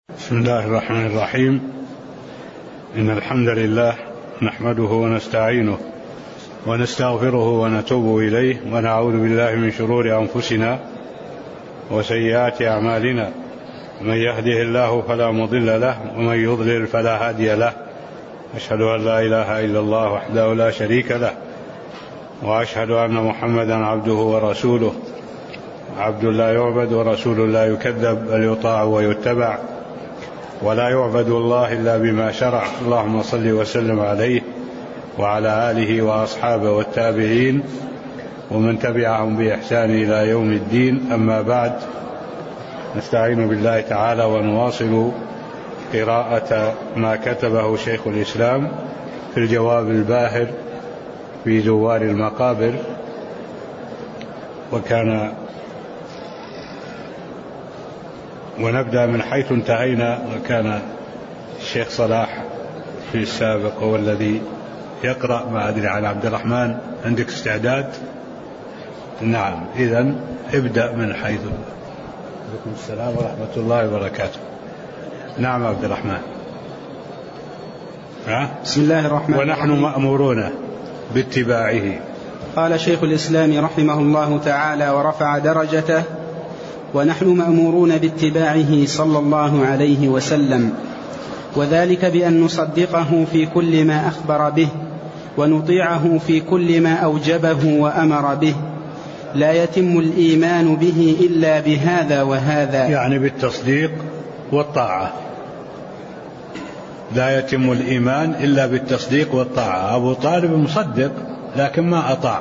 بسم الله الرحمن الرحيم. إن الحمد لله نحمده ونستعينه ونستغفره ونتوب إليه ونعوذ بالله من شرور أنفسنا وسيئات أعمالنا. من يهده الله فلا مضل له ومن يضلل فلا هادي له. أشهد أن لا إله إلا الله وحده لا شريك له، وأشهد أن محمدا عبده ورسوله، عبد لا يعبد ورسول لا يكذب، بل يطاع ويتبع، ولا يعبد الله إلا بما شرع. اللهم صل وسلم عليه وعلى آله وأصحابه والتابعين ومن تبعهم بإحسان إلى يوم الدين. أما بعد، نستعين بالله تعالى ونواصل قراءة ما كتبه شيخ الإسلام في الجواب الباهر في زوار المقابر. ونبدأ من حيث انتهينا، وكان الشيخ صلاح في السابق هو الذي يقرأ. ما أدري عن عبد الرحمن، عندك استعداد؟ نعم، إذن ابدأ من حيث. عليكم السلام ورحمة الله وبركاته. نعم عبد الرحمن. بسم الله الرحمن الرحيم. ونحن مأمورون باتباعه. قال شيخ الإسلام رحمه الله تعالى ورفع درجته: ونحن مأمورون باتباعه صلى الله عليه وسلم، وذلك بأن نصدقه في كل ما أخبر به، ونطيعه في كل ما أوجبه وأمر به. لا يتم الإيمان به إلا بهذا وهذا، يعني بالتصديق والطاعة. لا يتم الإيمان إلا بالتصديق والطاعة. أبو طالب مصدق لكن ما أطاع.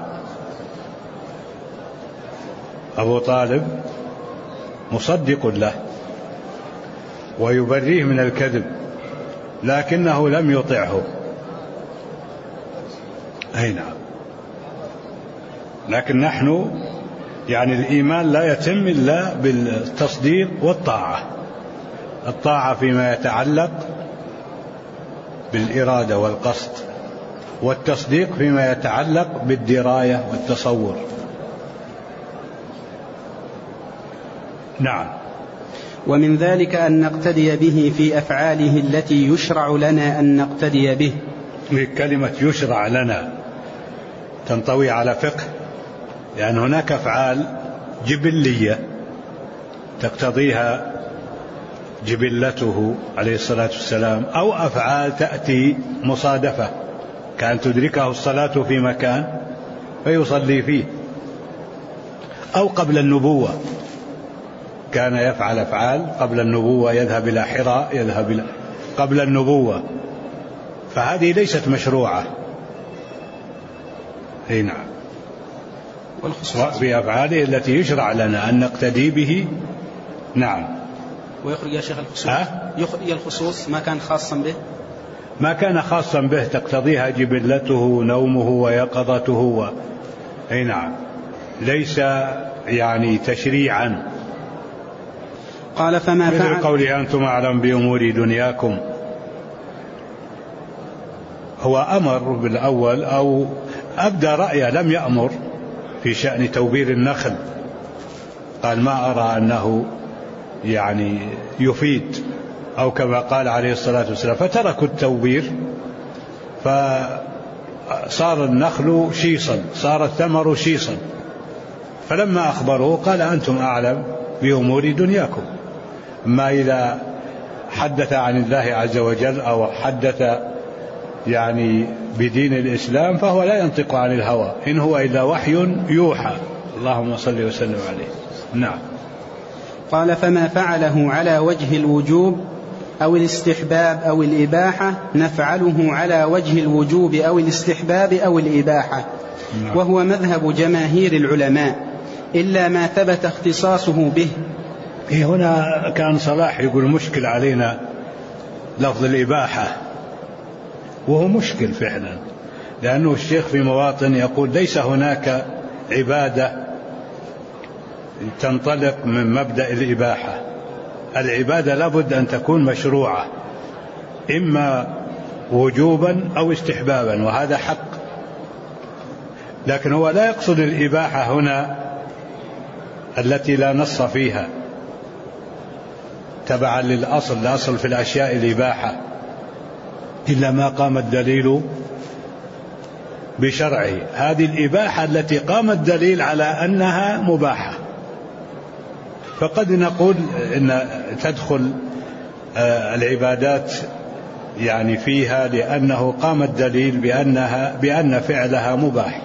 أبو طالب مصدق له ويبريه من الكذب، لكنه لم يطعه. أي نعم. لكن نحن يعني الإيمان لا يتم إلا بالتصديق والطاعة. الطاعة فيما يتعلق بالإرادة والقصد، والتصديق فيما يتعلق بالدراية والتصور. نعم. ومن ذلك أن نقتدي به في أفعاله التي يشرع لنا أن نقتدي به. كلمة يشرع لنا تنطوي على فقه، لأن هناك أفعال جبلية تقتضيها جبلته عليه الصلاة والسلام، أو أفعال تأتي مصادفة، كان تدركه الصلاة في مكان فيصلي فيه، أو قبل النبوة كان يفعل أفعال قبل النبوة، يذهب إلى حراء، قبل النبوة، فهذه ليست مشروعة. أي نعم. في أفعاله التي يشرع لنا أن نقتدي به. نعم. ويخرج يا شيخ الخصوص. يخرج الخصوص ما كان خاصا به، ما كان خاصا به تقتضيها جبلته، نومه ويقظته أي نعم، ليس يعني تشريعا. قال: فما فعل. مثل قوله: أنتم أعلم بأمور دنياكم. هو أمر بالأول أو أبدى رأيه، لم يأمر في شأن توبير النخل. قال: ما أرى أنه يعني يفيد، أو كما قال عليه الصلاة والسلام: فتركوا التوبير فصار النخل شيصا، صار الثمر شيصا. فلما أخبروه قال: أنتم أعلم بأمور دنياكم. ما إذا حدث عن الله عز وجل أو حدث يعني بدين الإسلام فهو لا ينطق عن الهوى، إن هو إلا وحي يوحى. اللهم صل وسلم عليه. نعم. قال: فما فعله على وجه الوجوب أو الاستحباب أو الإباحة نفعله على وجه الوجوب أو الاستحباب أو الإباحة. نعم. وهو مذهب جماهير العلماء إلا ما ثبت اختصاصه به. هنا كان صلاح يقول: مشكل علينا لفظ الإباحة، وهو مشكل فعلا، لأنه الشيخ في مواطن يقول: ليس هناك عبادة تنطلق من مبدأ الإباحة. العبادة لابد أن تكون مشروعة، إما وجوبا أو استحبابا، وهذا حق. لكن هو لا يقصد الإباحة هنا التي لا نص فيها، تبعا للأصل، الأصل في الأشياء الإباحة إلا ما قام الدليل بشرعه. هذه الإباحة التي قام الدليل على أنها مباحة، فقد نقول إن تدخل العبادات يعني فيها لأنه قام الدليل بأن فعلها مباح،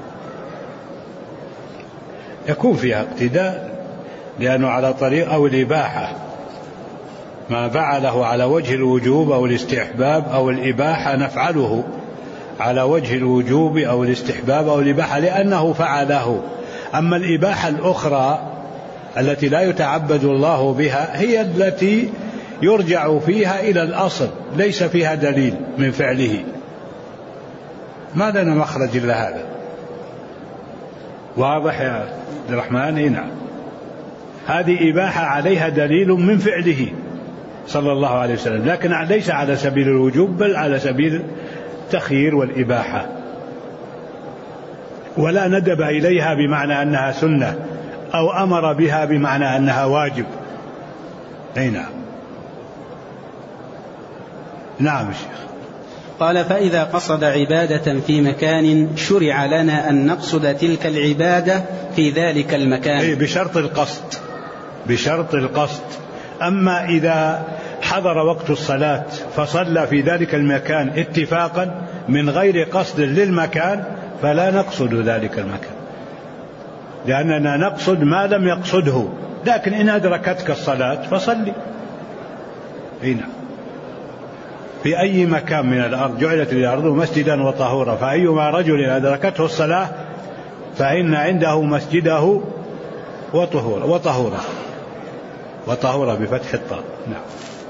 يكون فيها اقتداء لأنه على طريق أو الإباحة، ما فعله على وجه الوجوب أو الاستحباب أو الإباحة نفعله على وجه الوجوب أو الاستحباب أو الإباحة لأنه فعله. أما الإباحة الأخرى التي لا يتعبد الله بها هي التي يرجع فيها إلى الأصل، ليس فيها دليل من فعله، ما لنا مخرج إلا هذا. واضح يا عبد الرحمن؟ نعم، هذه إباحة عليها دليل من فعله صلى الله عليه وسلم، لكن ليس على سبيل الوجوب بل على سبيل التخيير والإباحة، ولا ندب إليها بمعنى أنها سنة أو أمر بها بمعنى أنها واجب. نعم. نعم الشيخ. قال: فإذا قصد عبادة في مكان شرع لنا أن نقصد تلك العبادة في ذلك المكان، بشرط القصد. أما إذا حضر وقت الصلاة فصلى في ذلك المكان اتفاقا من غير قصد للمكان فلا نقصد ذلك المكان، لأننا نقصد ما لم يقصده. لكن إن أدركتك الصلاة فصلي. هنا في أي مكان من الأرض جعلت الأرض مسجدا وطهورا، فأيما رجل أدركته الصلاة فإن عنده مسجده وطهورا بفتح الطاء. نعم.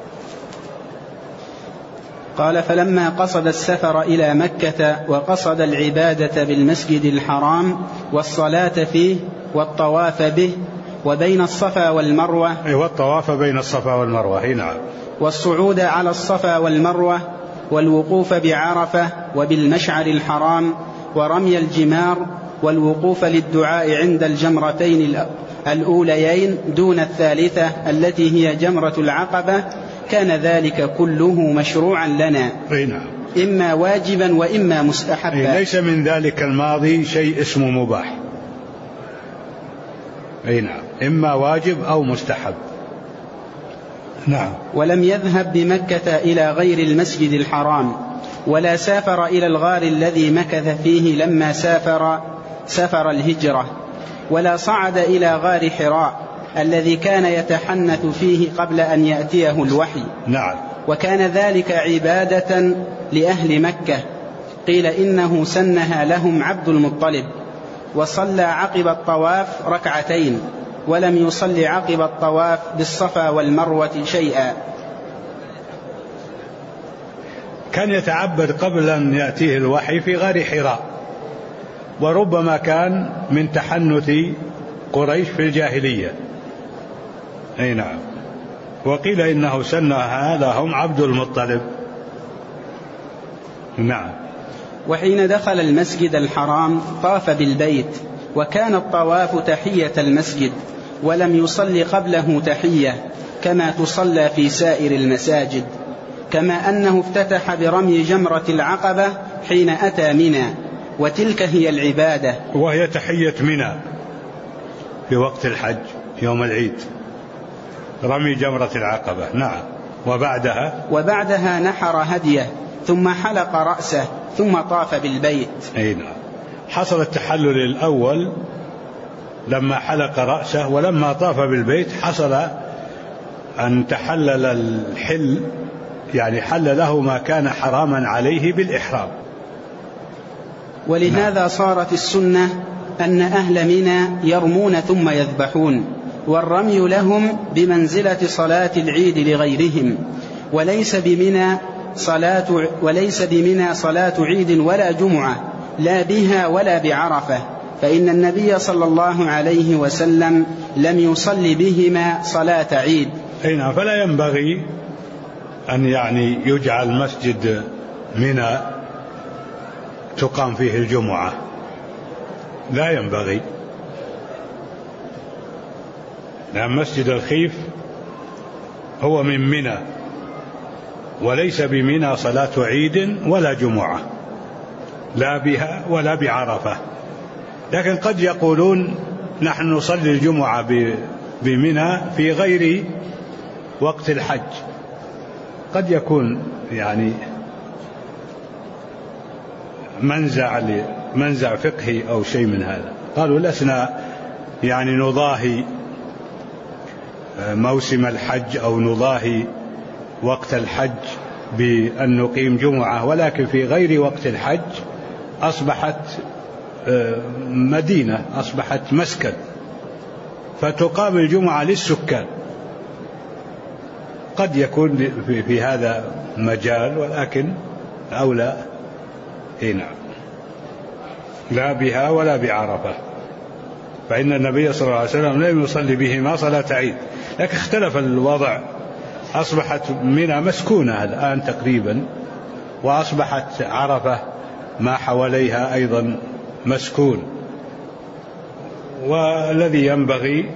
قال: فلما قصد السفر إلى مكة وقصد العبادة بالمسجد الحرام والصلاة فيه والطواف به وبين الصفا والمروة، والطواف بين الصفا والمروة. نعم. والصعود على الصفا والمروة والوقوف بعرفة وبالمشعر الحرام ورمي الجمار والوقوف للدعاء عند الجمرتين الأوليين دون الثالثة التي هي جمرة العقبة، كان ذلك كله مشروعا لنا، إما واجبا وإما مستحبا. ليس من ذلك الماضي شيء اسمه مباح. نعم، إما واجب أو مستحب. نعم. ولم يذهب بمكة إلى غير المسجد الحرام، ولا سافر إلى الغار الذي مكث فيه لما سافر الهجرة، ولا صعد إلى غار حراء الذي كان يتحنث فيه قبل أن يأتيه الوحي. نعم. وكان ذلك عبادة لأهل مكة، قيل إنه سنها لهم عبد المطلب، وصلى عقب الطواف ركعتين، ولم يصل عقب الطواف بالصفا والمروة شيئا. كان يتعبد قبل أن يأتيه الوحي في غار حراء، وربما كان من تحنث قريش في الجاهلية. أي نعم. وقيل إنه سنها لهم عبد المطلب. نعم. وحين دخل المسجد الحرام طاف بالبيت، وكان الطواف تحية المسجد، ولم يصل قبله تحية كما تصلى في سائر المساجد، كما أنه افتتح برمي جمرة العقبة حين أتى منى، وتلك هي العبادة، وهي تحية منى في وقت الحج يوم العيد، رمي جمرة العقبة. نعم. وبعدها نحر هديه ثم حلق رأسه ثم طاف بالبيت. أي نعم. حصل التحلل الأول لما حلق رأسه، ولما طاف بالبيت حصل أن تحلل الحل، يعني حل له ما كان حراما عليه بالإحرام. ولهذا صارت السنة أن أهل منى يرمون ثم يذبحون، والرمي لهم بمنزلة صلاة العيد لغيرهم، وليس بمنى صلاة عيد ولا جمعة، لا بها ولا بعرفة، فإن النبي صلى الله عليه وسلم لم يصل بهما صلاة عيد. نعم. فلا ينبغي أن يجعل مسجد منى تقام فيه الجمعة، لا ينبغي، لأن مسجد الخيف هو من منى، وليس بمنى صلاة عيد ولا جمعة، لا بها ولا بعرفة. لكن قد يقولون نحن نصلي الجمعة بمنى في غير وقت الحج، قد يكون يعني منزع فقهي أو شيء من هذا. قالوا لسنا يعني نضاهي موسم الحج أو نضاهي وقت الحج بأن نقيم جمعة، ولكن في غير وقت الحج أصبحت مدينة، أصبحت مسكن، فتقام الجمعة للسكان. قد يكون في هذا مجال، ولكن أولى نعم لا بها ولا بعرفة، فإن النبي صلى الله عليه وسلم لم يصلي بهما صلاة عيد. لكن اختلف الوضع، أصبحت منى مسكونة الآن تقريبا، وأصبحت عرفة ما حواليها أيضا مسكون. والذي ينبغي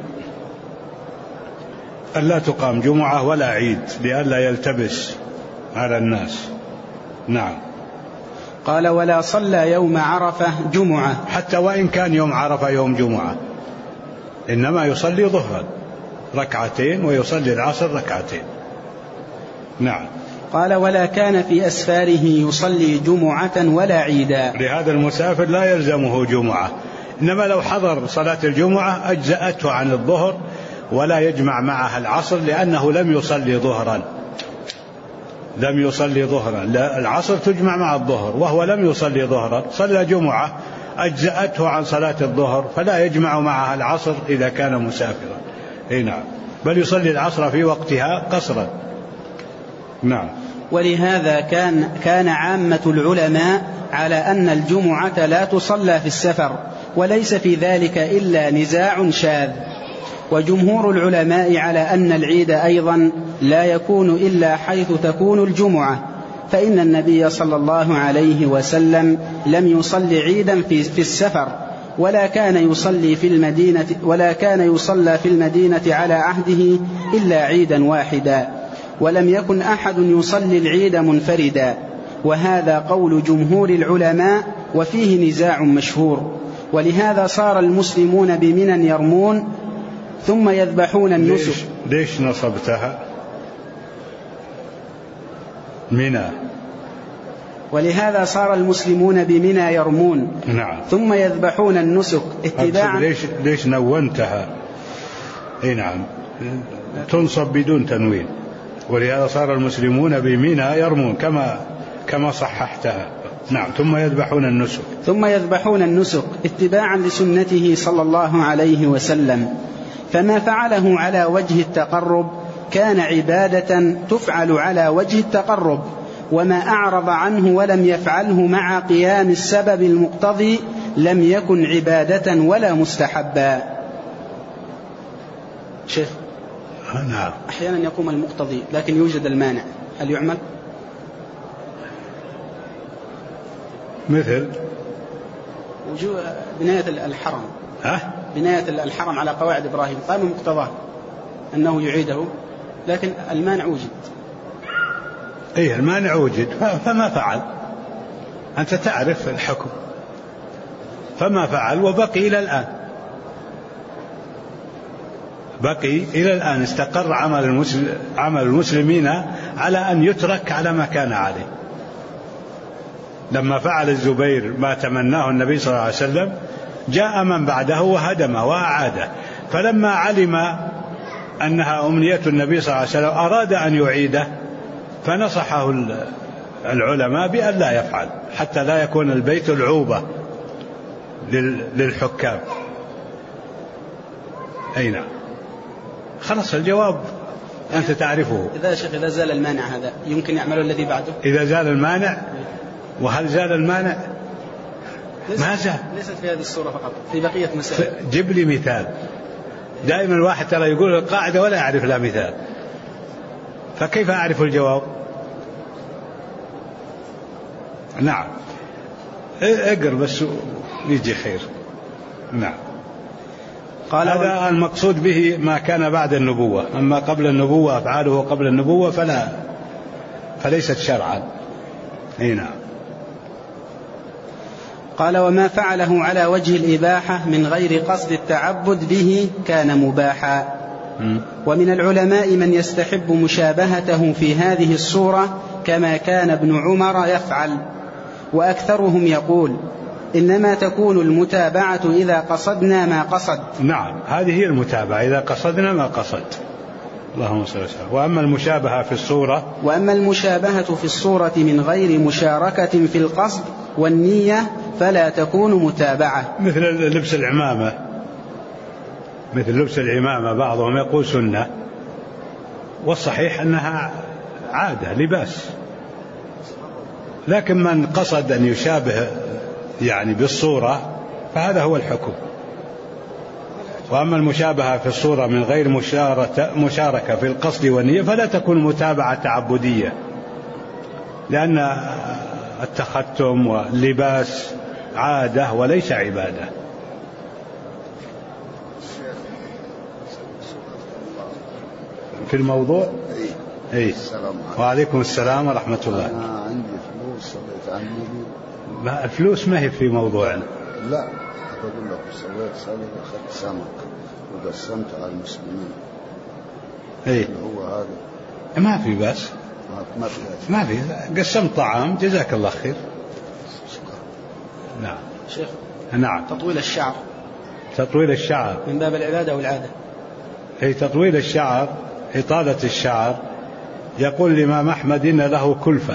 ألا تقام جمعة ولا عيد لئلا يلتبس على الناس. نعم. قال: ولا صلى يوم عرفة جمعة، حتى وإن كان يوم عرفة يوم جمعة، إنما يصلي ظهرا ركعتين ويصلي العصر ركعتين. نعم. قال: ولا كان في أسفاره يصلي جمعة ولا عيدا. لهذا المسافر لا يلزمه جمعة، إنما لو حضر صلاة الجمعة أجزأته عن الظهر ولا يجمع معها العصر، لأنه لم يصلي ظهرا، لم يصلي ظهرا. لا، العصر تجمع مع الظهر وهو لم يصلي ظهرا، صلى جمعة أجزأته عن صلاة الظهر، فلا يجمع معها العصر إذا كان مسافرا. نعم، بل يصلي العصر في وقتها قصرا. نعم. ولهذا كان عامة العلماء على أن الجمعة لا تصلى في السفر، وليس في ذلك إلا نزاع شاذ. وجمهور العلماء على أن العيد أيضا لا يكون إلا حيث تكون الجمعة، فإن النبي صلى الله عليه وسلم لم يصلي عيدا في السفر، ولا كان يصلى في المدينة على عهده إلا عيدا واحدا، ولم يكن أحد يصلي العيد منفردا. وهذا قول جمهور العلماء، وفيه نزاع مشهور. ولهذا صار المسلمون بمنى يرمون ثم يذبحون النسك. ليش نصبتها منى؟ ولهذا صار المسلمون بمنى يرمون. نعم. ثم يذبحون النسك اتباعا. ليش نونتها؟ نعم، تنصب بدون تنوين. ولهذا صار المسلمون بمنى يرمون كما صححتها. نعم. ثم يذبحون النسك اتباعا لسنته صلى الله عليه وسلم. فما فعله على وجه التقرب كان عبادة تفعل على وجه التقرب، وما أعرض عنه ولم يفعله مع قيام السبب المقتضي لم يكن عبادة ولا مستحبا. شيخ، نعم. أحيانا يقوم المقتضي لكن يوجد المانع، هل يعمل؟ مثل وجوه بناية الحرم. بناية الحرم على قواعد إبراهيم، قام مقتضاه أنه يعيده، لكن المانع وجد. المانع وجد، فما فعل. أنت تعرف الحكم، فما فعل وبقي إلى الآن استقر عمل المسلمين على أن يترك على ما كان عليه. لما فعل الزبير ما تمناه النبي صلى الله عليه وسلم، جاء من بعده وهدمه وأعاده. فلما علم أنها أمنية النبي صلى الله عليه وسلم أراد أن يعيده، فنصحه العلماء بأن لا يفعل حتى لا يكون البيت العوبة للحكام. نعم. خلص الجواب أنت تعرفه. إذا زال المانع هذا يمكن يعمل الذي بعده. إذا زال المانع، وهل زال المانع؟ ما زال. ليست في هذه الصورة فقط، في بقية مسائل. جيب لي مثال. دائما الواحد ترى يقول القاعدة ولا يعرف لها مثال، فكيف أعرف الجواب؟ نعم، اقر بس يجي خير. نعم. هذا المقصود به ما كان بعد النبوة، أما قبل النبوة أفعاله قبل النبوة فليست شرعا. نعم. قال: وما فعله على وجه الإباحة من غير قصد التعبد به كان مباحا. ومن العلماء من يستحب مشابهته في هذه الصورة كما كان ابن عمر يفعل، وأكثرهم يقول إنما تكون المتابعة إذا قصدنا ما قصد. نعم، هذه هي المتابعة إذا قصدنا ما قصد. اللهم صل وسلم. وأما المشابهة في الصورة من غير مشاركة في القصد والنية فلا تكون متابعة. مثل لبس العمامة بعضهم يقول سنة، والصحيح أنها عادة لباس، لكن من قصد أن يشابه يعني بالصورة فهذا هو الحكم. وأما المشابهة في الصورة من غير مشاركة في القصد والنية فلا تكون متابعة تعبدية، لأن التختم واللباس عادة وليس عبادة. في الموضوع وعليكم السلام ورحمة الله. أنا عندي فلوس صليت عن النبي. الفلوس ما هي في موضوعنا. لا، أقول لك صليت صلاة أخذت سمك وقسمت على المسلمين. هو هذا ما في بس. ما في قسمت طعام، جزاك الله خير. نعم شيخ. نعم. تطويل الشعر من باب العبادة والعادة. تطويل الشعر، إطالة الشعر، يقول الإمام أحمد إن له كلفة،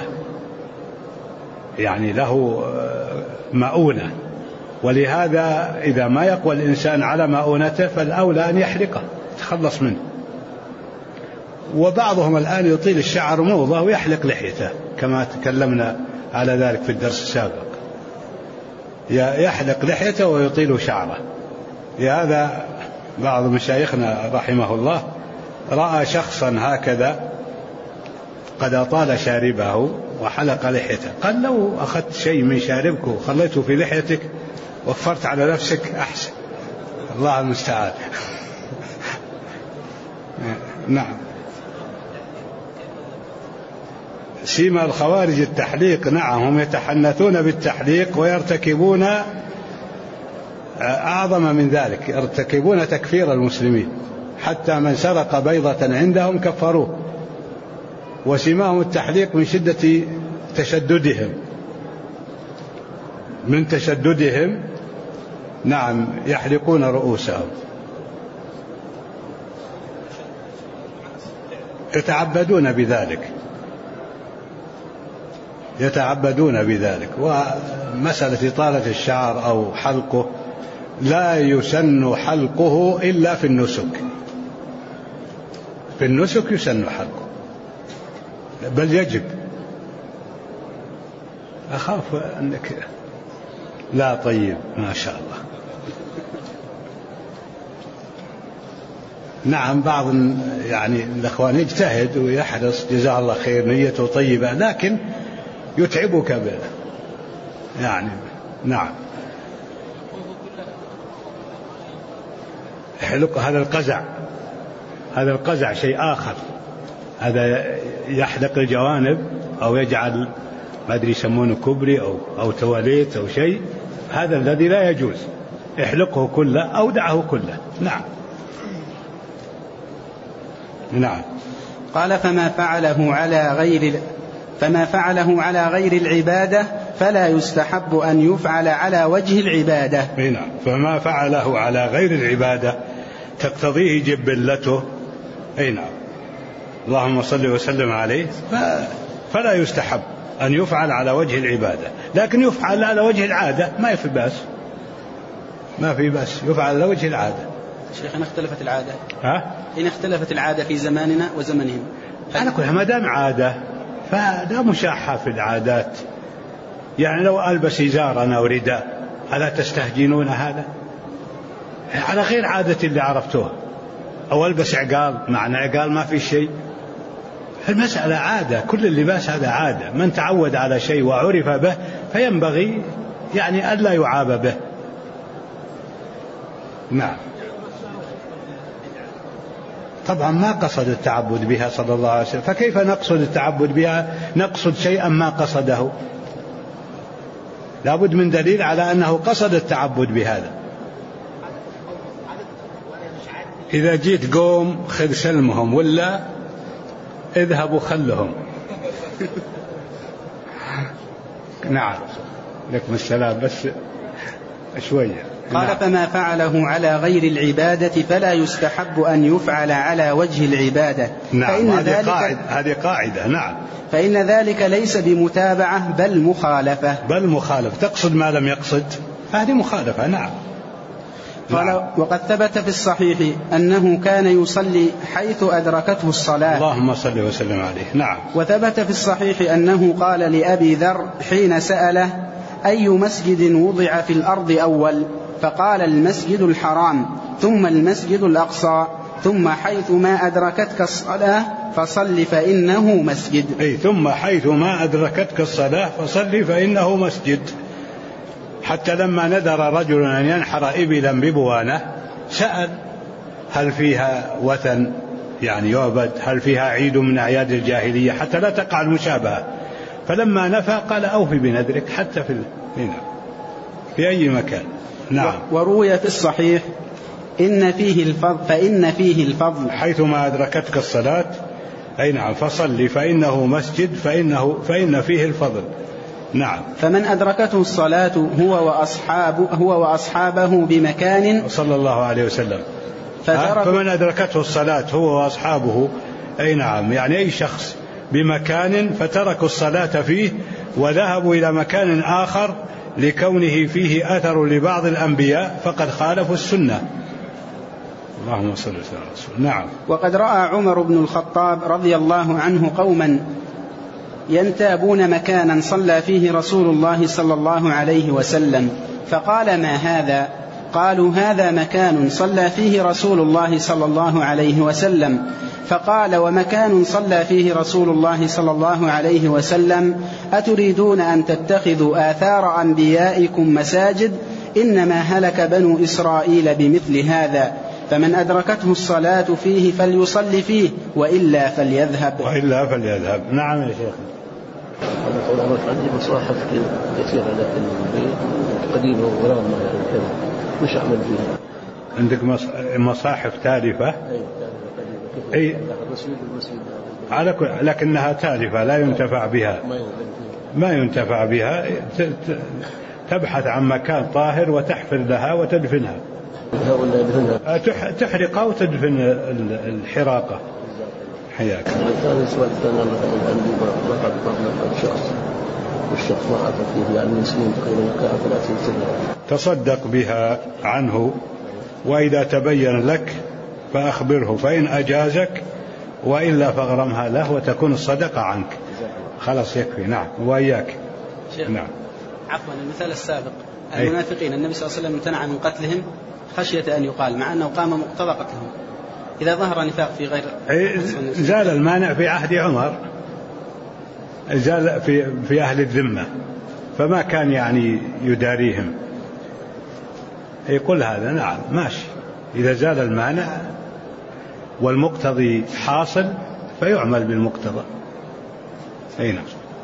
يعني له مؤونة، ولهذا إذا ما يقوى الإنسان على مؤونته فالأولى أن يحرقه يتخلص منه. وبعضهم الآن يطيل الشعر موضة ويحلق لحيته كما تكلمنا على ذلك في الدرس السابق، يحلق لحيته ويطيل شعره. لهذا بعض مشايخنا رحمه الله رأى شخصا هكذا قد أطال شاربه وحلق لحيته، قال: لو أخذت شيء من شاربك وخليته في لحيتك وفرت على نفسك أحسن. الله المستعان. نعم. سيما الخوارج التحليق. نعم، هم يتحنثون بالتحليق ويرتكبون أعظم من ذلك، يرتكبون تكفير المسلمين، حتى من سرق بيضة عندهم كفروه. وسماهم التحليق من شدة تشددهم. نعم، يحلقون رؤوسهم، يتعبدون بذلك. ومسألة إطالة الشعر أو حلقه لا يسن حلقه إلا في النسك يسن حلقه، بل يجب. أخاف أنك لا. طيب، ما شاء الله. نعم، بعض يعني الأخوان يجتهد ويحرص، جزاه الله خير، نيته طيبة، لكن يتعبك به يعني. نعم. يحلق هذا القزع شيء آخر. هذا يحلق الجوانب أو يجعل ما أدري يسمونه كبري أو تواليت أو شيء، هذا الذي لا يجوز. احلقه كله أو دعه كله. نعم. قال: فما فعله على غير العبادة فلا يستحب أن يفعل على وجه العبادة. نعم. فما فعله على غير العبادة تقتضيه جبلته. نعم. اللهم صل وسلم عليه. فلا يستحب أن يفعل على وجه العبادة، لكن يفعل على وجه العادة ما في بأس يفعل على وجه العادة. شيخنا اختلفت العادة. إن اختلفت العادة في زماننا وزمنهم، أنا كلها ما دام عادة فلا مشاحة في العادات. يعني لو ألبس إزارا أو رداء ألا تستهجنون هذا على غير عادة اللي عرفتوها؟ أو ألبس عقال، معنى عقال ما في شيء. المسألة عادة، كل اللباس هذا عادة. من تعود على شيء وعرف به فينبغي يعني ألا يعاب به. نعم. طبعا ما قصد التعبد بها صلى الله عليه وسلم، فكيف نقصد التعبد بها؟ نقصد شيئا ما قصده. لابد من دليل على أنه قصد التعبد بهذا. إذا جيت قوم خذ سلمهم، ولا اذهبوا خلهم. نعم لكم السلام، بس شوية. قال نعم. فما فعله على غير العبادة فلا يستحب أن يفعل على وجه العبادة. نعم هذه قاعدة. نعم. فإن ذلك ليس بمتابعة بل مخالفة. تقصد ما لم يقصد، هذه مخالفة. نعم. قال وقد ثبت في الصحيح أنه كان يصلي حيث أدركته الصلاة. اللهم صل وسلم عليه. نعم. وثبت في الصحيح أنه قال لأبي ذر حين سأله أي مسجد وضع في الأرض أول؟ فقال المسجد الحرام، ثم المسجد الأقصى، ثم حيث ما أدركتك الصلاة فصل فإنه مسجد. ثم حيث ما أدركتك الصلاة فصل فإنه مسجد. حتى لما نذر رجل أن ينحر إبلا ببوانة سأل هل فيها وثن يعني يعبد، هل فيها عيد من أعياد الجاهلية، حتى لا تقع المشابهة. فلما نفى قال أوفي بنذرك حتى في أي مكان. نعم. وروي في الصحيح فإن فيه الفضل حيث ما أدركتك الصلاة نعم فصل فإنه مسجد، فإن فيه الفضل. نعم. فمن أدركته الصلاة هو وأصحابه بمكان صلى الله عليه وسلم. فمن أدركته الصلاة هو وأصحابه نعم يعني أي شخص بمكان فتركوا الصلاة فيه وذهبوا إلى مكان آخر لكونه فيه أثر لبعض الأنبياء فقد خالفوا السنة. اللهم صل وسلم على رسول. نعم. وقد رأى عمر بن الخطاب رضي الله عنه قوما ينتابون مكانا صلى فيه رسول الله صلى الله عليه وسلم، فقال ما هذا؟ قالوا هذا مكان صلى فيه رسول الله صلى الله عليه وسلم. فقال ومكان صلى فيه رسول الله صلى الله عليه وسلم أتريدون أن تتخذوا آثار أنبيائكم مساجد؟ إنما هلك بنو إسرائيل بمثل هذا، فمن أدركته الصلاة فيه فليصلي فيه وإلا فليذهب. نعم يا شيخ. عندي مصاحف كثيرة لكن قديمة وغرام كذا مش أعمل فيها. عندك مصاحف تالفة؟ أي لكنها تالفة لا ينتفع بها. ما ينتفع بها. تبحث عن مكان طاهر وتحفر لها وتدفنها. تحرقها وتدفن الحراقة. حياك. ثاني سؤال ثاني عندي بعض شخص والشخص ما عرف فيه يعني من سنين تقريبا 30 سنة. تصدق بها عنه، وإذا تبين لك فأخبره، فإن أجازك وإلا فاغرمها له وتكون الصدقة عنك. خلاص يكفي. نعم. وإياك. نعم. عفوا المثال السابق المنافقين النبي صلى الله عليه وسلم امتنع من قتلهم خشية أن يقال مع أنه قام مقتضى قتلهم. إذا ظهر نفاق في غير زال المانع في عهد عمر، زال في أهل الذمة، فما كان يعني يداريهم. يقول هذا نعم ماشي، إذا زال المانع والمقتضي حاصل فيعمل بالمقتضى. نعم.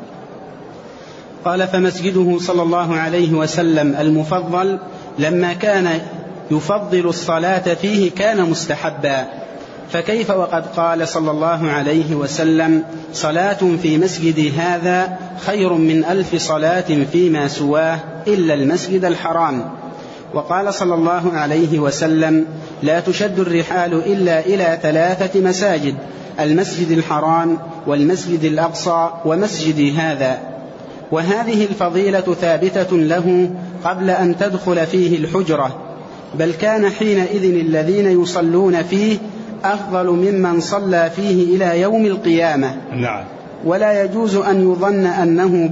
قال فمسجده صلى الله عليه وسلم المفضل لما كان يفضل الصلاة فيه كان مستحبا، فكيف وقد قال صلى الله عليه وسلم صلاة في مسجد هذا خير من 1000 صلاة فيما سواه إلا المسجد الحرام. وقال صلى الله عليه وسلم لا تشد الرحال إلا إلى 3 مساجد: المسجد الحرام والمسجد الأقصى ومسجد هذا. وهذه الفضيلة ثابتة له قبل أن تدخل فيه الحجرة، بل كان حينئذ الذين يصلون فيه أفضل ممن صلى فيه إلى يوم القيامة. نعم. ولا يجوز أن يظن أنه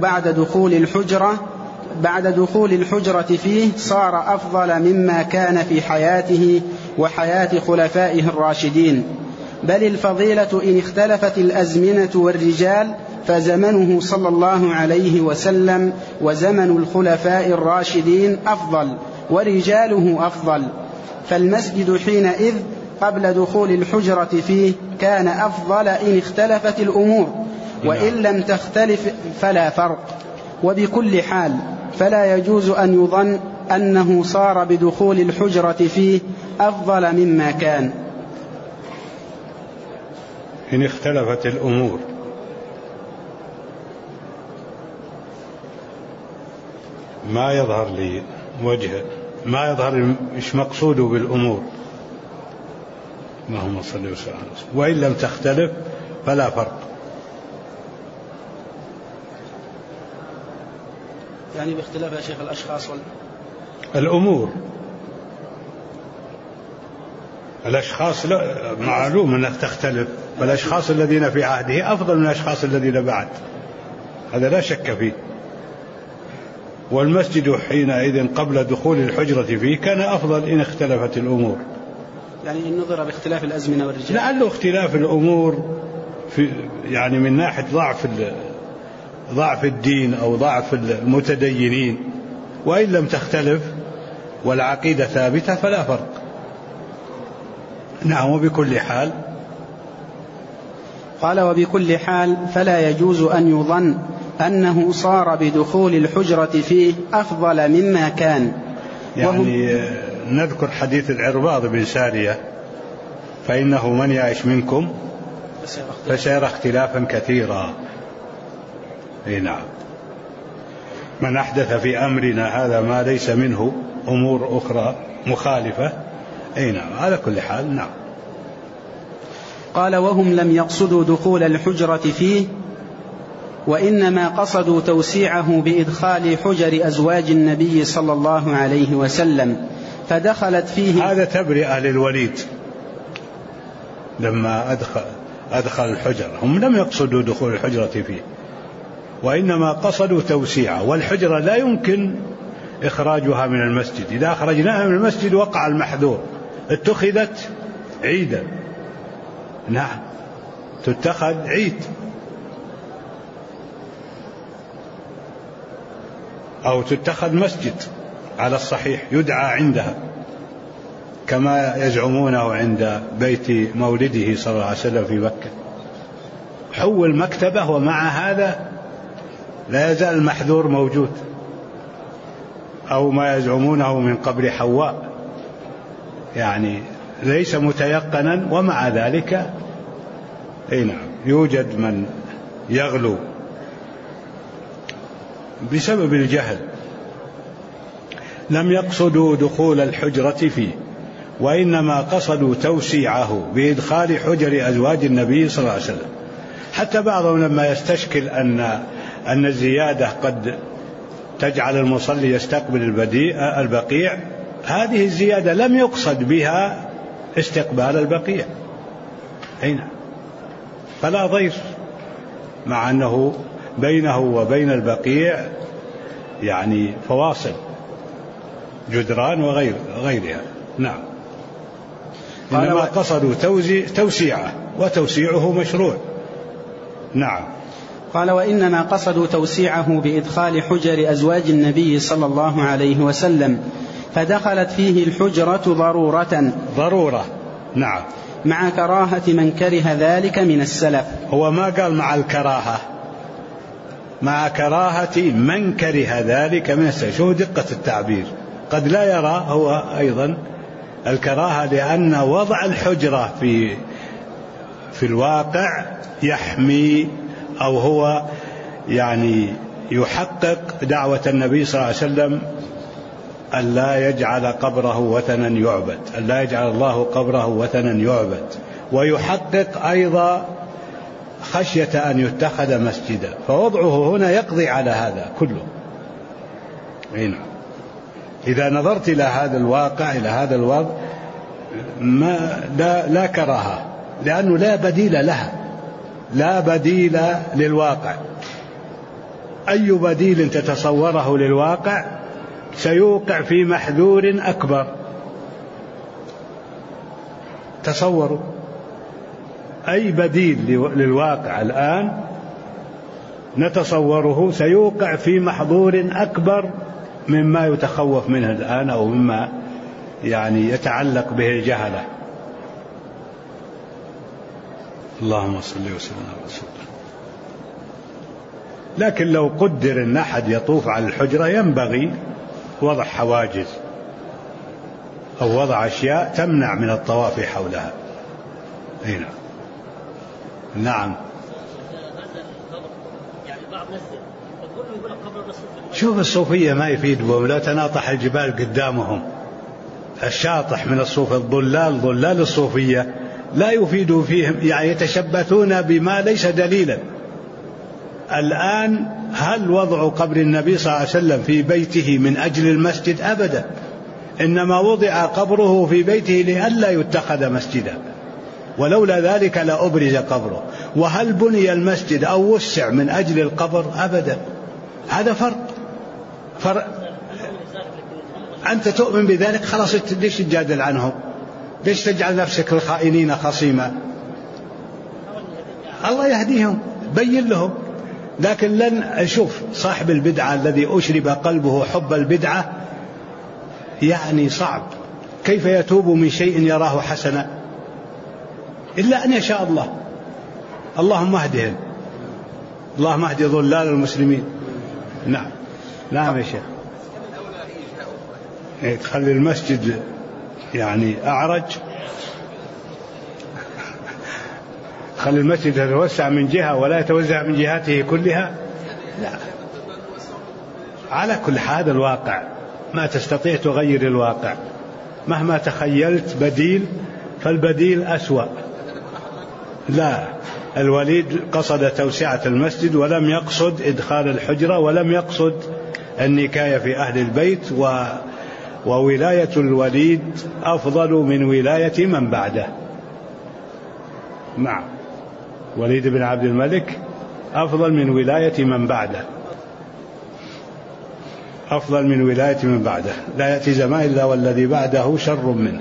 بعد دخول الحجرة فيه صار أفضل مما كان في حياته وحياة خلفائه الراشدين، بل الفضيلة إن اختلفت الأزمنة والرجال فزمنه صلى الله عليه وسلم وزمن الخلفاء الراشدين أفضل ورجاله أفضل، فالمسجد حينئذ قبل دخول الحجرة فيه كان أفضل إن اختلفت الأمور، وإن لم تختلف فلا فرق. وبكل حال فلا يجوز أن يظن أنه صار بدخول الحجرة فيه أفضل مما كان. إن اختلفت الأمور، ما يظهر لي وجهه، ما يظهر إيش مقصوده بالأمور. اللهم صل وسلم. وإن لم تختلف فلا فرق. يعني باختلاف يا شيخ الأشخاص الأمور. الأشخاص لا معلوم أنها تختلف، فالأشخاص الذين في عهده أفضل من الأشخاص الذين بعد، هذا لا شك فيه. والمسجد حينئذ قبل دخول الحجرة فيه كان أفضل إن اختلفت الأمور. يعني إن نظر باختلاف الأزمنة والرجال، لعله اختلاف الأمور في يعني من ناحية ضعف الدين أو ضعف المتدينين، وإن لم تختلف والعقيدة ثابتة فلا فرق. نعم. وبكل حال، قال وبكل حال فلا يجوز أن يظن أنه صار بدخول الحجرة فيه أفضل مما كان. يعني نذكر حديث العرباض بن سارية: فإنه من يعيش منكم فسيرى اختلافا كثيرا. نعم. من أحدث في أمرنا هذا ما ليس منه أمور أخرى مخالفة. نعم. على كل حال. نعم. قال وهم لم يقصدوا دخول الحجرة فيه، وإنما قصدوا توسيعه بإدخال حجر أزواج النبي صلى الله عليه وسلم، فدخلت فيه. هذا تبرئة للوليد لما أدخل الحجر. هم لم يقصدوا دخول الحجرة فيه، وإنما قصدوا توسيعه، والحجرة لا يمكن إخراجها من المسجد. إذا أخرجناها من المسجد وقع المحذور، اتخذت عيدا. نعم، تتخذ عيد أو تتخذ مسجد على الصحيح يدعى عندها، كما يزعمونه عند بيت مولده صلى الله عليه وسلم في مكة. حول مكتبة، ومع هذا لا يزال المحذور موجود، أو ما يزعمونه من قبر حواء، يعني ليس متيقنا، ومع ذلك نعم يوجد من يغلو بسبب الجهل. لم يقصدوا دخول الحجرة فيه، وإنما قصدوا توسيعه بإدخال حجر أزواج النبي صلى الله عليه وسلم. حتى بعضهم لما يستشكل أن الزيادة قد تجعل المصلي يستقبل البقيع، هذه الزيادة لم يقصد بها استقبال البقيع، فلا ضير، مع أنه بينه وبين البقيع يعني فواصل، جدران وغيرها. نعم. إنما قصدوا توسيعه، وتوسيعه مشروع. نعم. قال وإنما قصدوا توسيعه بإدخال حجر أزواج النبي صلى الله عليه وسلم، فدخلت فيه الحجرة ضرورة. نعم. مع كراهة من كره ذلك من السلف. هو ما قال مع الكراهة، مع كراهة من كره ذلك من السلف. شو دقة التعبير، قد لا يرى هو أيضا الكراهة، لأن وضع الحجرة في الواقع يحمي، أو هو يعني يحقق دعوة النبي صلى الله عليه وسلم أن لا يجعل قبره وثنا يعبد، أن لا يجعل الله قبره وثنا يعبد، ويحقق أيضا خشية أن يتخذ مسجدا. فوضعه هنا يقضي على هذا كله. إذا نظرت إلى هذا الواقع، إلى هذا الوضع، لا كراهة، لأنه لا بديل لها، لا بديل للواقع. أي بديل تتصوره للواقع سيوقع في محذور أكبر. تصوروا أي بديل للواقع الآن نتصوره سيوقع في محظور أكبر مما يتخوف منه الآن، أو مما يعني يتعلق به الجهلة. اللهم صل وسلم على رسول الله. لكن لو قدر أن أحد يطوف على الحجرة ينبغي وضع حواجز أو وضع أشياء تمنع من الطواف حولها. هنا نعم. شوف الصوفية ما يفيد بهم، لا تناطح الجبال قدامهم. الشاطح من الصوف ضلال الصوفية لا يفيد فيهم، يعني يتشبثون بما ليس دليلا. الآن هل وضع قبر النبي صلى الله عليه وسلم في بيته من أجل المسجد؟ أبدا، إنما وضع قبره في بيته لئلا يتخذ مسجدا، ولولا ذلك لأبرز قبره. وهل بني المسجد أو وسع من أجل القبر؟ أبدا. هذا فرق. أنت تؤمن بذلك، خلاص ليش تجادل عنهم؟ ليش تجعل نفسك الخائنين خصيما؟ الله يهديهم، بين لهم. لكن لن أشوف صاحب البدعة الذي أشرب قلبه حب البدعة، يعني صعب كيف يتوب من شيء يراه حسنا إلا أن يشاء الله. اللهم اهدهم، اللهم اهد ضلال المسلمين. نعم نعم يا شيخ. تخلي المسجد يعني أعرج، خلي المسجد يتوسع من جهة ولا يتوزع من جهاته كلها. لا، على كل حال الواقع ما تستطيع تغير الواقع. مهما تخيلت بديل فالبديل أسوأ. لا، الوليد قصد توسعة المسجد ولم يقصد إدخال الحجرة، ولم يقصد النكاية في أهل البيت. وولاية الوليد أفضل من ولاية من بعده. نعم، وليد بن عبد الملك أفضل من ولاية من بعده، أفضل من ولاية من بعده. لا يأتي زمان إلا والذي بعده شر منه.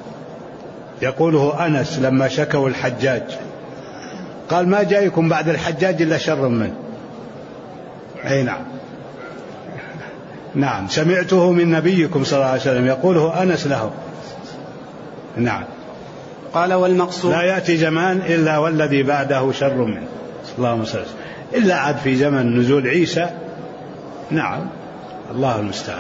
يقوله أنس لما شكوا الحجاج، قال ما جاءكم بعد الحجاج إلا شر منه. أي نعم نعم، سمعته من نبيكم صلى الله عليه وسلم، يقوله أنس له. نعم. قال والمقصود لا يأتي زمان إلا والذي بعده شر منه. اللهم صل وسلم. إلا عاد في زمن نزول عيسى. نعم، الله المستعان.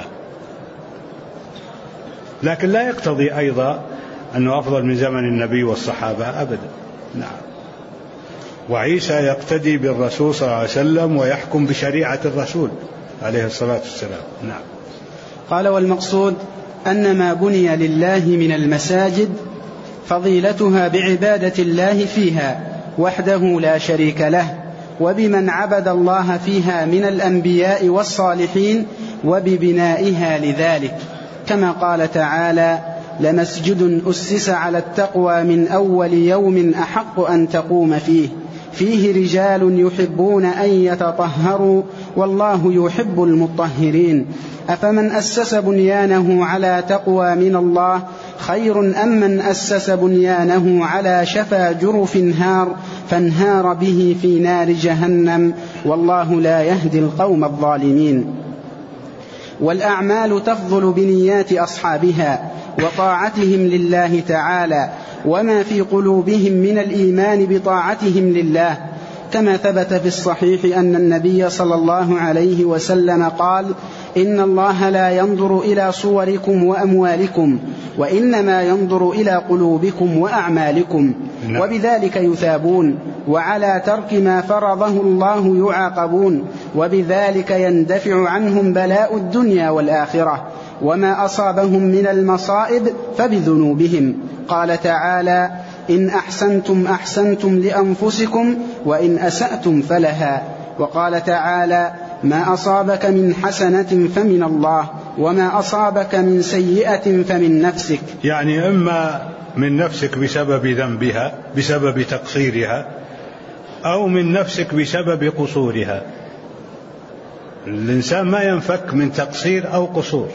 لكن لا يقتضي أيضا أنه أفضل من زمن النبي والصحابة أبدا. نعم. وعيسى يقتدي بالرسول صلى الله عليه وسلم ويحكم بشريعة الرسول عليه الصلاة والسلام. نعم. قال والمقصود أن ما بني لله من المساجد فضيلتها بعبادة الله فيها وحده لا شريك له، وبمن عبد الله فيها من الأنبياء والصالحين، وببنائها لذلك، كما قال تعالى: لمسجد أسس على التقوى من أول يوم أحق أن تقوم فيه رجال يحبون أن يتطهروا والله يحب المطهرين. أفمن أسس بنيانه على تقوى من الله خير أم من أسس بنيانه على شفا جرف هار فانهار به في نار جهنم والله لا يهدي القوم الظالمين. والأعمال تفضل بنيات أصحابها وطاعتهم لله تعالى وما في قلوبهم من الإيمان بطاعتهم لله، كما ثبت في الصحيح أن النبي صلى الله عليه وسلم قال: إن الله لا ينظر إلى صوركم وأموالكم وإنما ينظر إلى قلوبكم وأعمالكم، وبذلك يثابون، وعلى ترك ما فرضه الله يعاقبون، وبذلك يندفع عنهم بلاء الدنيا والآخرة، وما أصابهم من المصائب فبذنوبهم. قال تعالى: إن أحسنتم أحسنتم لأنفسكم وإن أسأتم فلها. وقال تعالى: ما أصابك من حسنة فمن الله وما أصابك من سيئة فمن نفسك. يعني إما من نفسك بسبب ذنبها بسبب تقصيرها، أو من نفسك بسبب قصورها. الإنسان ما ينفك من تقصير أو قصور،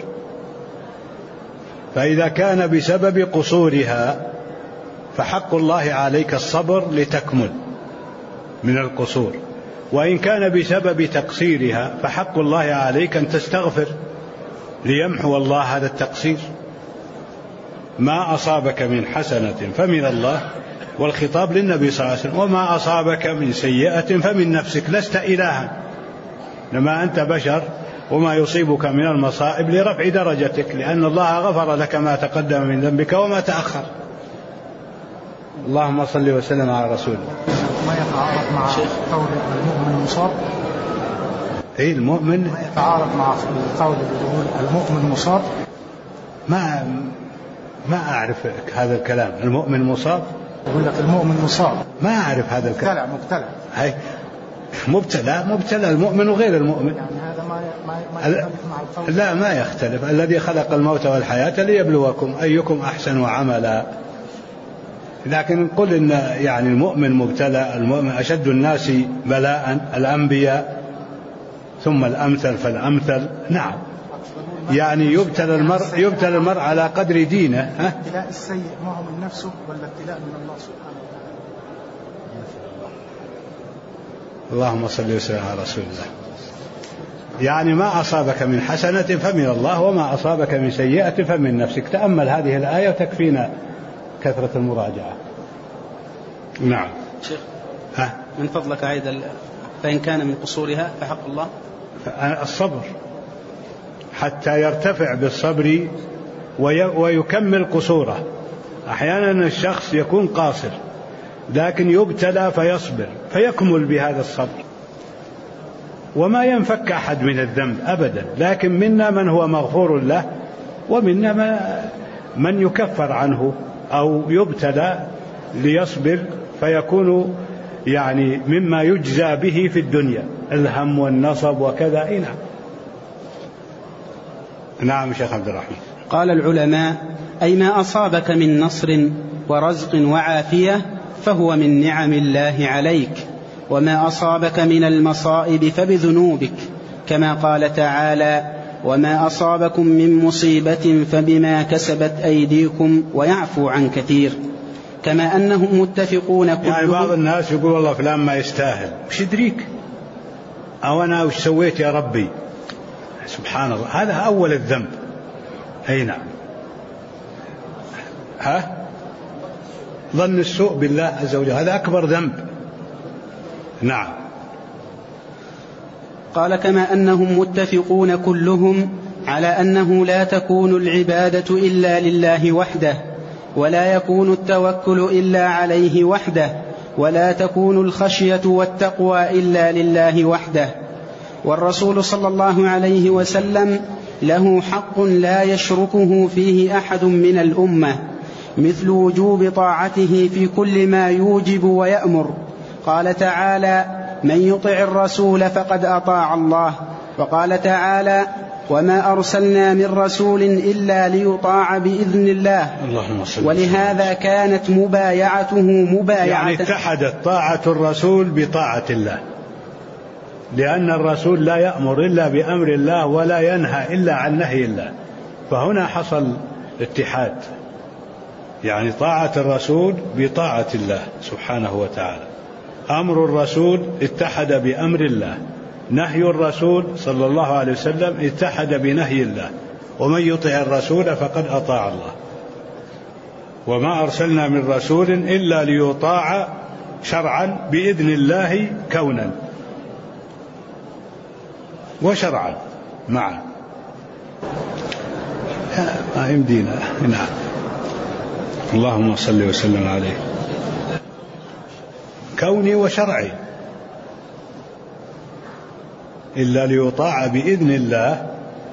فإذا كان بسبب قصورها فحق الله عليك الصبر لتكمل من القصور، وإن كان بسبب تقصيرها فحق الله عليك أن تستغفر ليمحو الله هذا التقصير. ما أصابك من حسنة فمن الله، والخطاب للنبي صلى الله عليه وسلم، وما أصابك من سيئة فمن نفسك، لست إلها، لما أنت بشر، وما يصيبك من المصائب لرفع درجتك، لأن الله غفر لك ما تقدم من ذنبك وما تأخر. اللهم صل وسلم على رسوله. ما يتعارض مع قول المؤمن مصاب؟ اي المؤمن ما يتعارض مع قول المؤمن مصاب؟ ما أعرف هذا الكلام. المؤمن مصاب؟ يقول لك المؤمن مصاب. ما أعرف هذا الكلام. مبتلى. هاي مبتلى المؤمن وغير المؤمن. يعني هذا ما يختلف مع القول؟ لا ما يختلف. الذي خلق الموت والحياة ليبلوكم أيكم أحسن عملا. لكن قل إن يعني المؤمن مبتلى، المؤمن أشد الناس بلاء الأنبياء ثم الأمثل فالأمثل. نعم، يعني يبتلى المرء على قدر دينه. ابتلاء السيء ما هو من نفسه ولا ابتلاء من الله سبحانه وتعالى؟ اللهم صل وسلم على رسول الله. يعني ما أصابك من حسنة فمن الله، وما أصابك من سيئة فمن نفسك. تأمل هذه الآية وتكفينا كثرة المراجعة. نعم شيخ، من فضلك عيد فإن كان من قصورها فحق الله الصبر حتى يرتفع بالصبر ويكمل قصوره. أحيانا الشخص يكون قاصر لكن يبتلى فيصبر فيكمل بهذا الصبر، وما ينفك أحد من الذنب أبدا، لكن منا من هو مغفور له، ومنا من يكفر عنه أو يبتلى ليصبر فيكون يعني مما يجزى به في الدنيا، الهم والنصب وكذا. نعم. نعم شيخ عبد الرحمن. قال العلماء: أي ما أصابك من نصر ورزق وعافية فهو من نعم الله عليك، وما أصابك من المصائب فبذنوبك، كما قال تعالى: وما أصابكم من مصيبة فبما كسبت أيديكم ويعفو عن كثير. كما أنهم متفقون كلهم. يعني بعض الناس يقول والله فلان ما يستاهل، وش يدريك؟ أو أنا وش سويت يا ربي؟ سبحان الله، هذا أول الذنب. أي نعم، ظن السوء بالله عز وجل، هذا أكبر ذنب. نعم. قال: كما أنهم متفقون كلهم على أنه لا تكون العبادة إلا لله وحده، ولا يكون التوكل إلا عليه وحده، ولا تكون الخشية والتقوى إلا لله وحده. والرسول صلى الله عليه وسلم له حق لا يشركه فيه أحد من الأمة، مثل وجوب طاعته في كل ما يوجب ويأمر. قال تعالى: من يطع الرسول فقد أطاع الله. وقال تعالى: وما أرسلنا من رسول إلا ليطاع بإذن الله. ولهذا كانت مبايعته مبايعة، يعني اتحدت طاعة الرسول بطاعة الله، لأن الرسول لا يأمر إلا بأمر الله ولا ينهى إلا عن نهي الله، فهنا حصل اتحاد، يعني طاعة الرسول بطاعة الله سبحانه وتعالى. أمر الرسول اتحد بأمر الله، نهي الرسول صلى الله عليه وسلم اتحد بنهي الله، ومن يطع الرسول فقد أطاع الله. وما أرسلنا من رسول إلا ليطاع شرعا بإذن الله كونا وشرعا معا. ما يمدينا. نعم. اللهم صل وسلم عليه. كوني وشرعي، إلا ليطاع بإذن الله،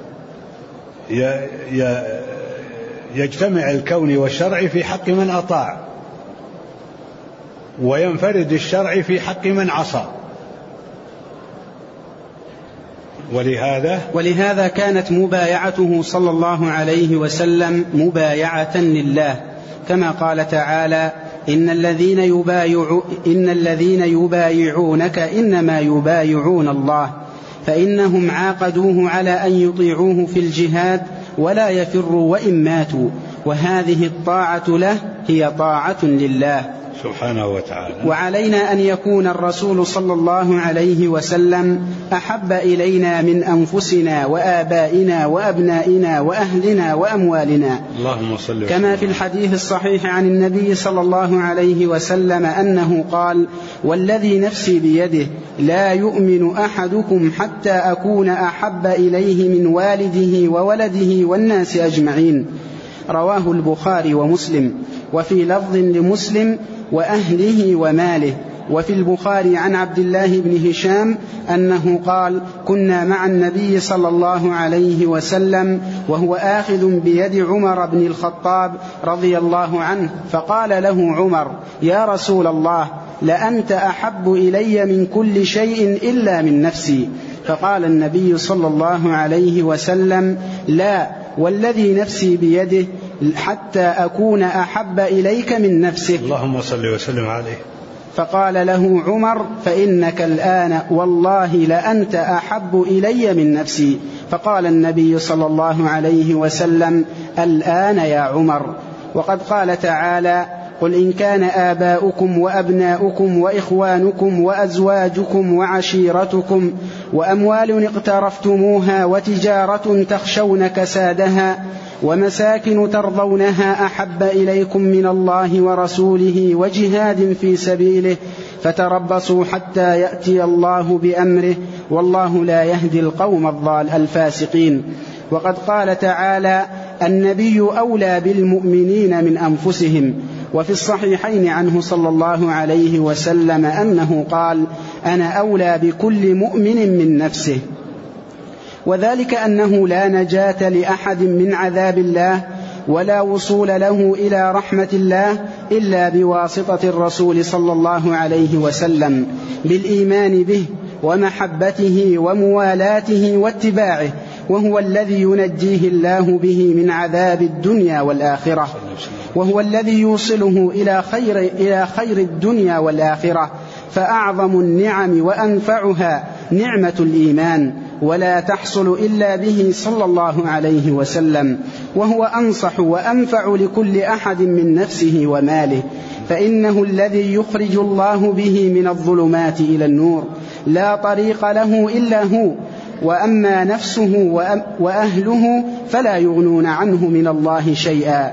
يجتمع الكون والشرع في حق من أطاع، وينفرد الشرع في حق من عصى. ولهذا كانت مبايعته صلى الله عليه وسلم مبايعة لله، كما قال تعالى: إن الذين يبايعونك إنما يبايعون الله، فإنهم عاقدوه على أن يطيعوه في الجهاد ولا يفروا وإن ماتوا، وهذه الطاعة له هي طاعة لله. سبحانه وتعالى. وعلينا أن يكون الرسول صلى الله عليه وسلم أحب إلينا من أنفسنا وآبائنا وأبنائنا وأهلنا وأموالنا، اللهم صل وسلم. كما في الحديث الصحيح عن النبي صلى الله عليه وسلم أنه قال: والذي نفسي بيده لا يؤمن أحدكم حتى أكون أحب إليه من والده وولده والناس أجمعين. رواه البخاري ومسلم. وفي لفظ لمسلم: وأهله وماله. وفي البخاري عن عبد الله بن هشام أنه قال: كنا مع النبي صلى الله عليه وسلم وهو آخذ بيد عمر بن الخطاب رضي الله عنه، فقال له عمر: يا رسول الله، لأنت أحب إلي من كل شيء إلا من نفسي. فقال النبي صلى الله عليه وسلم: لا، والذي نفسي بيده حتى أكون أحب إليك من نفسك. اللهم صل وسلم عليه. فقال له عمر: فإنك الآن والله لأنت أحب إلي من نفسي. فقال النبي صلى الله عليه وسلم: الآن يا عمر. وقد قال تعالى: قل إن كان آباؤكم وأبناؤكم وإخوانكم وأزواجكم وعشيرتكم وأموال اقترفتموها وتجارة تخشون كسادها ومساكن ترضونها أحب إليكم من الله ورسوله وجهاد في سبيله فتربصوا حتى يأتي الله بأمره والله لا يهدي القوم الفاسقين. وقد قال تعالى: النبي أولى بالمؤمنين من أنفسهم. وفي الصحيحين عنه صلى الله عليه وسلم أنه قال: أنا أولى بكل مؤمن من نفسه. وذلك أنه لا نجاة لأحد من عذاب الله ولا وصول له إلى رحمة الله إلا بواسطة الرسول صلى الله عليه وسلم بالإيمان به ومحبته وموالاته واتباعه، وهو الذي ينجيه الله به من عذاب الدنيا والآخرة، وهو الذي يوصله إلى خير الدنيا والآخرة. فأعظم النعم وأنفعها نعمة الإيمان، ولا تحصل إلا به صلى الله عليه وسلم، وهو أنصح وأنفع لكل أحد من نفسه وماله، فإنه الذي يخرج الله به من الظلمات إلى النور، لا طريق له إلا هو. وأما نفسه وأهله فلا يغنون عنه من الله شيئا.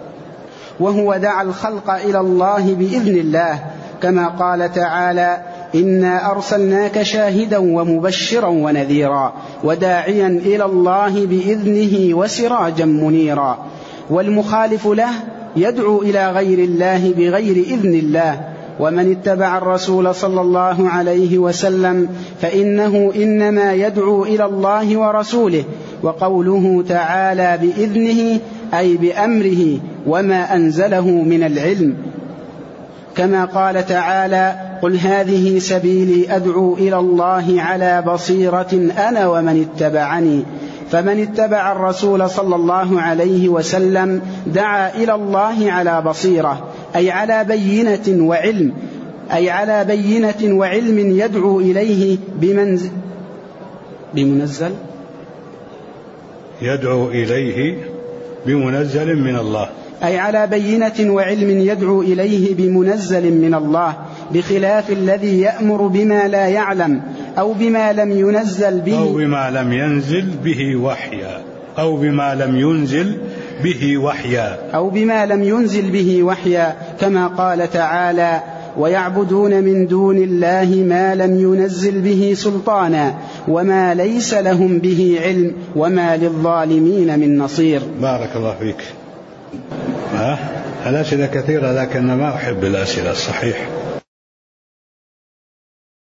وهو دعا الخلق إلى الله بإذن الله، كما قال تعالى: إنا أرسلناك شاهدا ومبشرا ونذيرا وداعيا إلى الله بإذنه وسراجا منيرا. والمخالف له يدعو إلى غير الله بغير إذن الله. ومن اتبع الرسول صلى الله عليه وسلم فإنه إنما يدعو إلى الله ورسوله. وقوله تعالى بإذنه أي بأمره وما أنزله من العلم، كما قال تعالى: قل هذه سبيلي أدعو إلى الله على بصيرة أنا ومن اتبعني. فمن اتبع الرسول صلى الله عليه وسلم دعا إلى الله على بصيرة، أي على بينة وعلم يدعو إليه يدعو إليه بمنزل من الله، أي على بينة وعلم يدعو إليه بمنزل من الله، بخلاف الذي يأمر بما لا يعلم أو بما لم ينزل به أو بما لم ينزل به وحيا كما قال تعالى: ويعبدون من دون الله ما لم ينزل به سلطانا وما ليس لهم به علم وما للظالمين من نصير. بارك الله فيك. الأسئلة كثيرة لكن ما أحب الأسئلة الصحيح.